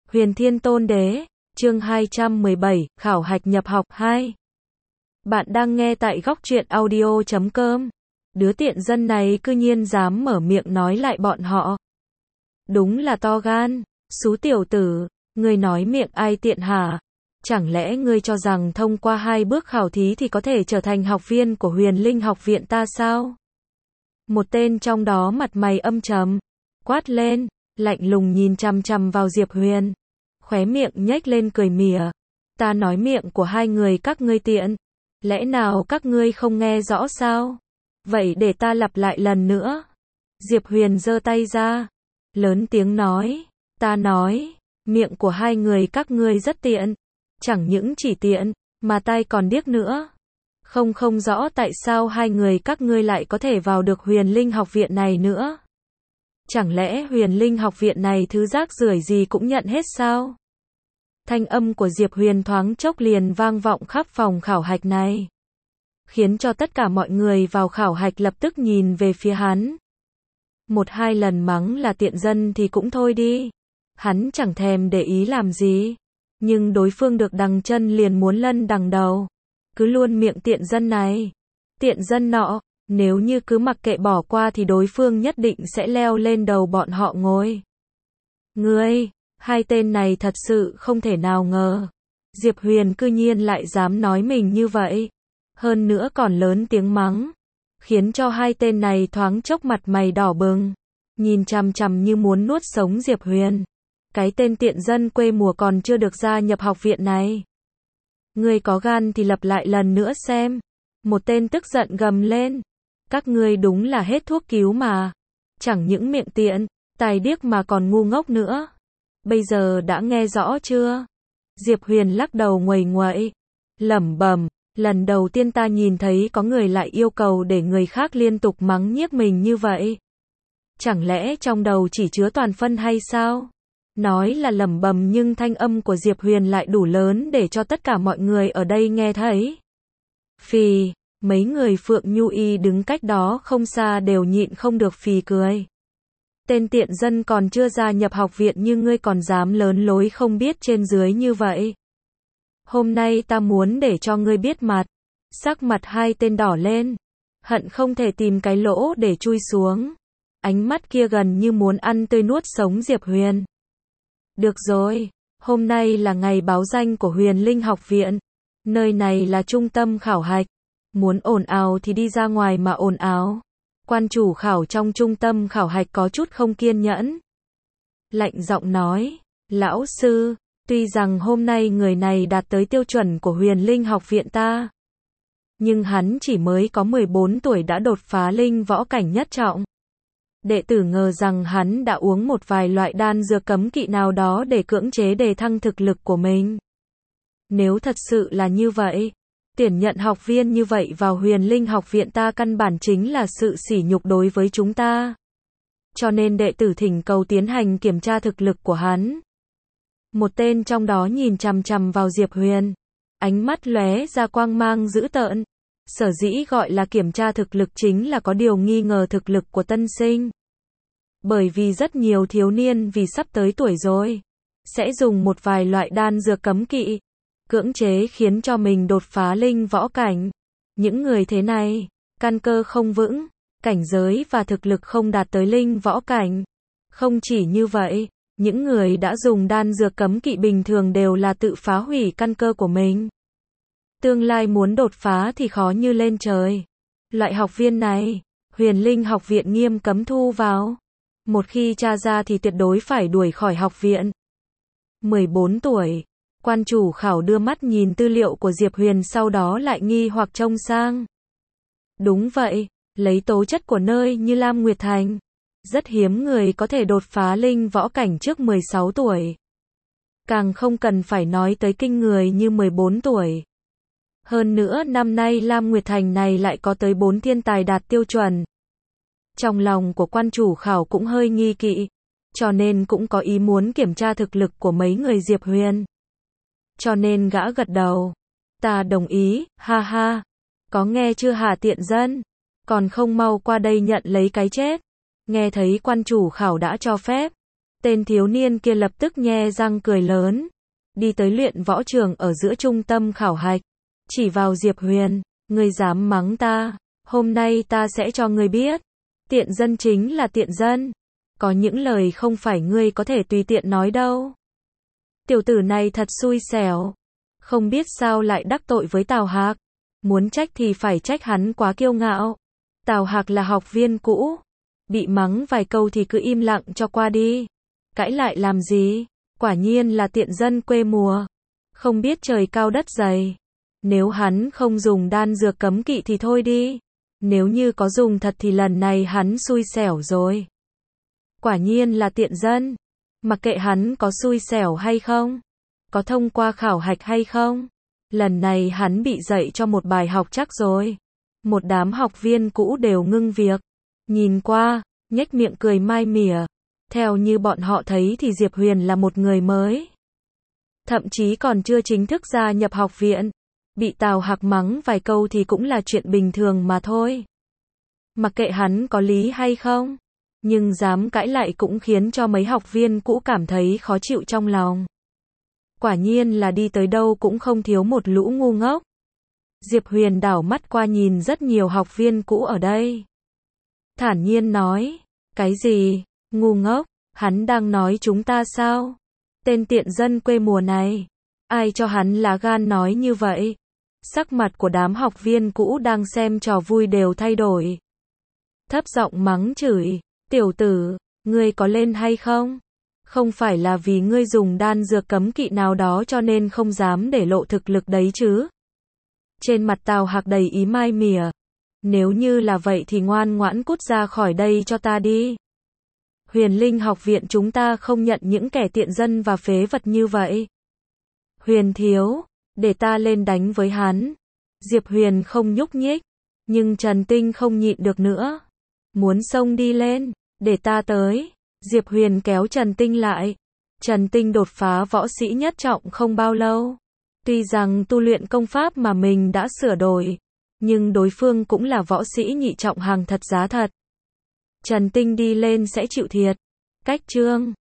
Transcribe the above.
Huyền Thiên Tôn Đế, chương 217, khảo hạch nhập học 2. Bạn đang nghe tại góc truyện audio.com. Đứa tiện dân này cư nhiên dám mở miệng nói lại bọn họ. Đúng là to gan, xú tiểu tử, ngươi nói miệng ai tiện hả? Chẳng lẽ ngươi cho rằng thông qua 2 bước khảo thí thì có thể trở thành học viên của Huyền Linh học viện ta sao? Một tên trong đó mặt mày âm trầm, quát lên, lạnh lùng nhìn chằm chằm vào Diệp Huyền. Khóe miệng nhếch lên cười mỉa. Ta nói miệng của 2 người các ngươi tiện. Lẽ nào các ngươi không nghe rõ sao? Vậy để ta lặp lại lần nữa. Diệp Huyền giơ tay ra, lớn tiếng nói. Ta nói, miệng của 2 người các ngươi rất tiện. Chẳng những chỉ tiện, mà tai còn điếc nữa. Không rõ tại sao 2 người các ngươi lại có thể vào được Huyền Linh học viện này nữa. Chẳng lẽ Huyền Linh học viện này thứ rác rưởi gì cũng nhận hết sao? Thanh âm của Diệp Huyền thoáng chốc liền vang vọng khắp phòng khảo hạch này, khiến cho tất cả mọi người vào khảo hạch lập tức nhìn về phía hắn. 1-2 lần mắng là tiện dân thì cũng thôi đi, hắn chẳng thèm để ý làm gì, nhưng đối phương được đằng chân liền muốn lân đằng đầu, cứ luôn miệng tiện dân này, tiện dân nọ. Nếu như cứ mặc kệ bỏ qua thì đối phương nhất định sẽ leo lên đầu bọn họ ngồi. Ngươi, 2 tên này thật sự không thể nào ngờ. Diệp Huyền cư nhiên lại dám nói mình như vậy. Hơn nữa còn lớn tiếng mắng. Khiến cho 2 tên này thoáng chốc mặt mày đỏ bừng. Nhìn chằm chằm như muốn nuốt sống Diệp Huyền. Cái tên tiện dân quê mùa còn chưa được gia nhập học viện này. Ngươi có gan thì lặp lại lần nữa xem. Một tên tức giận gầm lên. Các ngươi đúng là hết thuốc cứu mà. Chẳng những miệng tiện, tai điếc mà còn ngu ngốc nữa. Bây giờ đã nghe rõ chưa? Diệp Huyền lắc đầu nguầy nguậy, lẩm bẩm, lần đầu tiên ta nhìn thấy có người lại yêu cầu để người khác liên tục mắng nhiếc mình như vậy. Chẳng lẽ trong đầu chỉ chứa toàn phân hay sao? Nói là lẩm bẩm nhưng thanh âm của Diệp Huyền lại đủ lớn để cho tất cả mọi người ở đây nghe thấy. Phì. Mấy người Phượng Nhu Y đứng cách đó không xa đều nhịn không được phì cười. Tên tiện dân còn chưa gia nhập học viện nhưng ngươi còn dám lớn lối không biết trên dưới như vậy. Hôm nay ta muốn để cho ngươi biết mặt. Sắc mặt 2 tên đỏ lên, hận không thể tìm cái lỗ để chui xuống. Ánh mắt kia gần như muốn ăn tươi nuốt sống Diệp Huyền. Được rồi, hôm nay là ngày báo danh của Huyền Linh học viện. Nơi này là trung tâm khảo hạch. Muốn ồn ào thì đi ra ngoài mà ồn ào. Quan chủ khảo trong trung tâm khảo hạch có chút không kiên nhẫn. Lạnh giọng nói, lão sư, tuy rằng hôm nay người này đạt tới tiêu chuẩn của Huyền Linh học viện ta. Nhưng hắn chỉ mới có 14 tuổi đã đột phá linh võ cảnh nhất trọng. Đệ tử ngờ rằng hắn đã uống một vài loại đan dược cấm kỵ nào đó để cưỡng chế đề thăng thực lực của mình. Nếu thật sự là như vậy, tuyển nhận học viên như vậy vào Huyền Linh học viện ta căn bản chính là sự sỉ nhục đối với chúng ta. Cho nên đệ tử thỉnh cầu tiến hành kiểm tra thực lực của hắn. Một tên trong đó nhìn chằm chằm vào Diệp Huyền, ánh mắt lóe ra quang mang dữ tợn. Sở dĩ gọi là kiểm tra thực lực chính là có điều nghi ngờ thực lực của tân sinh. Bởi vì rất nhiều thiếu niên vì sắp tới tuổi rồi, sẽ dùng một vài loại đan dược cấm kỵ, cưỡng chế khiến cho mình đột phá linh võ cảnh. Những người thế này, căn cơ không vững, cảnh giới và thực lực không đạt tới linh võ cảnh. Không chỉ như vậy, những người đã dùng đan dược cấm kỵ bình thường đều là tự phá hủy căn cơ của mình. Tương lai muốn đột phá thì khó như lên trời. Loại học viên này, Huyền Linh học viện nghiêm cấm thu vào. Một khi tra ra thì tuyệt đối phải đuổi khỏi học viện. 14 tuổi. Quan chủ khảo đưa mắt nhìn tư liệu của Diệp Huyền sau đó lại nghi hoặc trông sang. Đúng vậy, lấy tố chất của nơi như Lam Nguyệt Thành, rất hiếm người có thể đột phá linh võ cảnh trước 16 tuổi. Càng không cần phải nói tới kinh người như 14 tuổi. Hơn nữa năm nay Lam Nguyệt Thành này lại có tới 4 thiên tài đạt tiêu chuẩn. Trong lòng của quan chủ khảo cũng hơi nghi kỵ, cho nên cũng có ý muốn kiểm tra thực lực của mấy người Diệp Huyền. Cho nên gã gật đầu. Ta đồng ý, ha ha. Có nghe chưa hả tiện dân? Còn không mau qua đây nhận lấy cái chết. Nghe thấy quan chủ khảo đã cho phép. Tên thiếu niên kia lập tức nhe răng cười lớn, đi tới luyện võ trường ở giữa trung tâm khảo hạch, chỉ vào Diệp Huyền, ngươi dám mắng ta, hôm nay ta sẽ cho ngươi biết, tiện dân chính là tiện dân, có những lời không phải ngươi có thể tùy tiện nói đâu. Tiểu tử này thật xui xẻo, không biết sao lại đắc tội với Tào Hạc, muốn trách thì phải trách hắn quá kiêu ngạo. Tào Hạc là học viên cũ, bị mắng vài câu thì cứ im lặng cho qua đi, cãi lại làm gì, quả nhiên là tiện dân quê mùa, không biết trời cao đất dày. Nếu hắn không dùng đan dược cấm kỵ thì thôi đi, nếu như có dùng thật thì lần này hắn xui xẻo rồi. Quả nhiên là tiện dân, mặc kệ hắn có xui xẻo hay không, có thông qua khảo hạch hay không, lần này hắn bị dạy cho một bài học chắc rồi. Một đám học viên cũ đều ngưng việc, nhìn qua, nhếch miệng cười mai mỉa. Theo như bọn họ thấy thì Diệp Huyền là một người mới, thậm chí còn chưa chính thức gia nhập học viện, bị Tào Hạc mắng vài câu thì cũng là chuyện bình thường mà thôi. Mặc kệ hắn có lý hay không, nhưng dám cãi lại cũng khiến cho mấy học viên cũ cảm thấy khó chịu trong lòng. Quả nhiên là đi tới đâu cũng không thiếu một lũ ngu ngốc. Diệp Huyền đảo mắt qua nhìn rất nhiều học viên cũ ở đây, thản nhiên nói, cái gì, ngu ngốc, hắn đang nói chúng ta sao? Tên tiện dân quê mùa này, ai cho hắn lá gan nói như vậy? Sắc mặt của đám học viên cũ đang xem trò vui đều thay đổi. Thấp giọng mắng chửi, tiểu tử, ngươi có lên hay không? Không phải là vì ngươi dùng đan dược cấm kỵ nào đó cho nên không dám để lộ thực lực đấy chứ? Trên mặt Tào Hạc đầy ý mai mỉa. Nếu như là vậy thì ngoan ngoãn cút ra khỏi đây cho ta đi. Huyền Linh học viện chúng ta không nhận những kẻ tiện dân và phế vật như vậy. Huyền thiếu, để ta lên đánh với hắn. Diệp Huyền không nhúc nhích, nhưng Trần Tinh không nhịn được nữa. Muốn xông đi lên, để ta tới. Diệp Huyền kéo Trần Tinh lại. Trần Tinh đột phá võ sĩ nhất trọng không bao lâu. Tuy rằng tu luyện công pháp mà mình đã sửa đổi, nhưng đối phương cũng là võ sĩ nhị trọng hàng thật giá thật. Trần Tinh đi lên sẽ chịu thiệt. Cách chương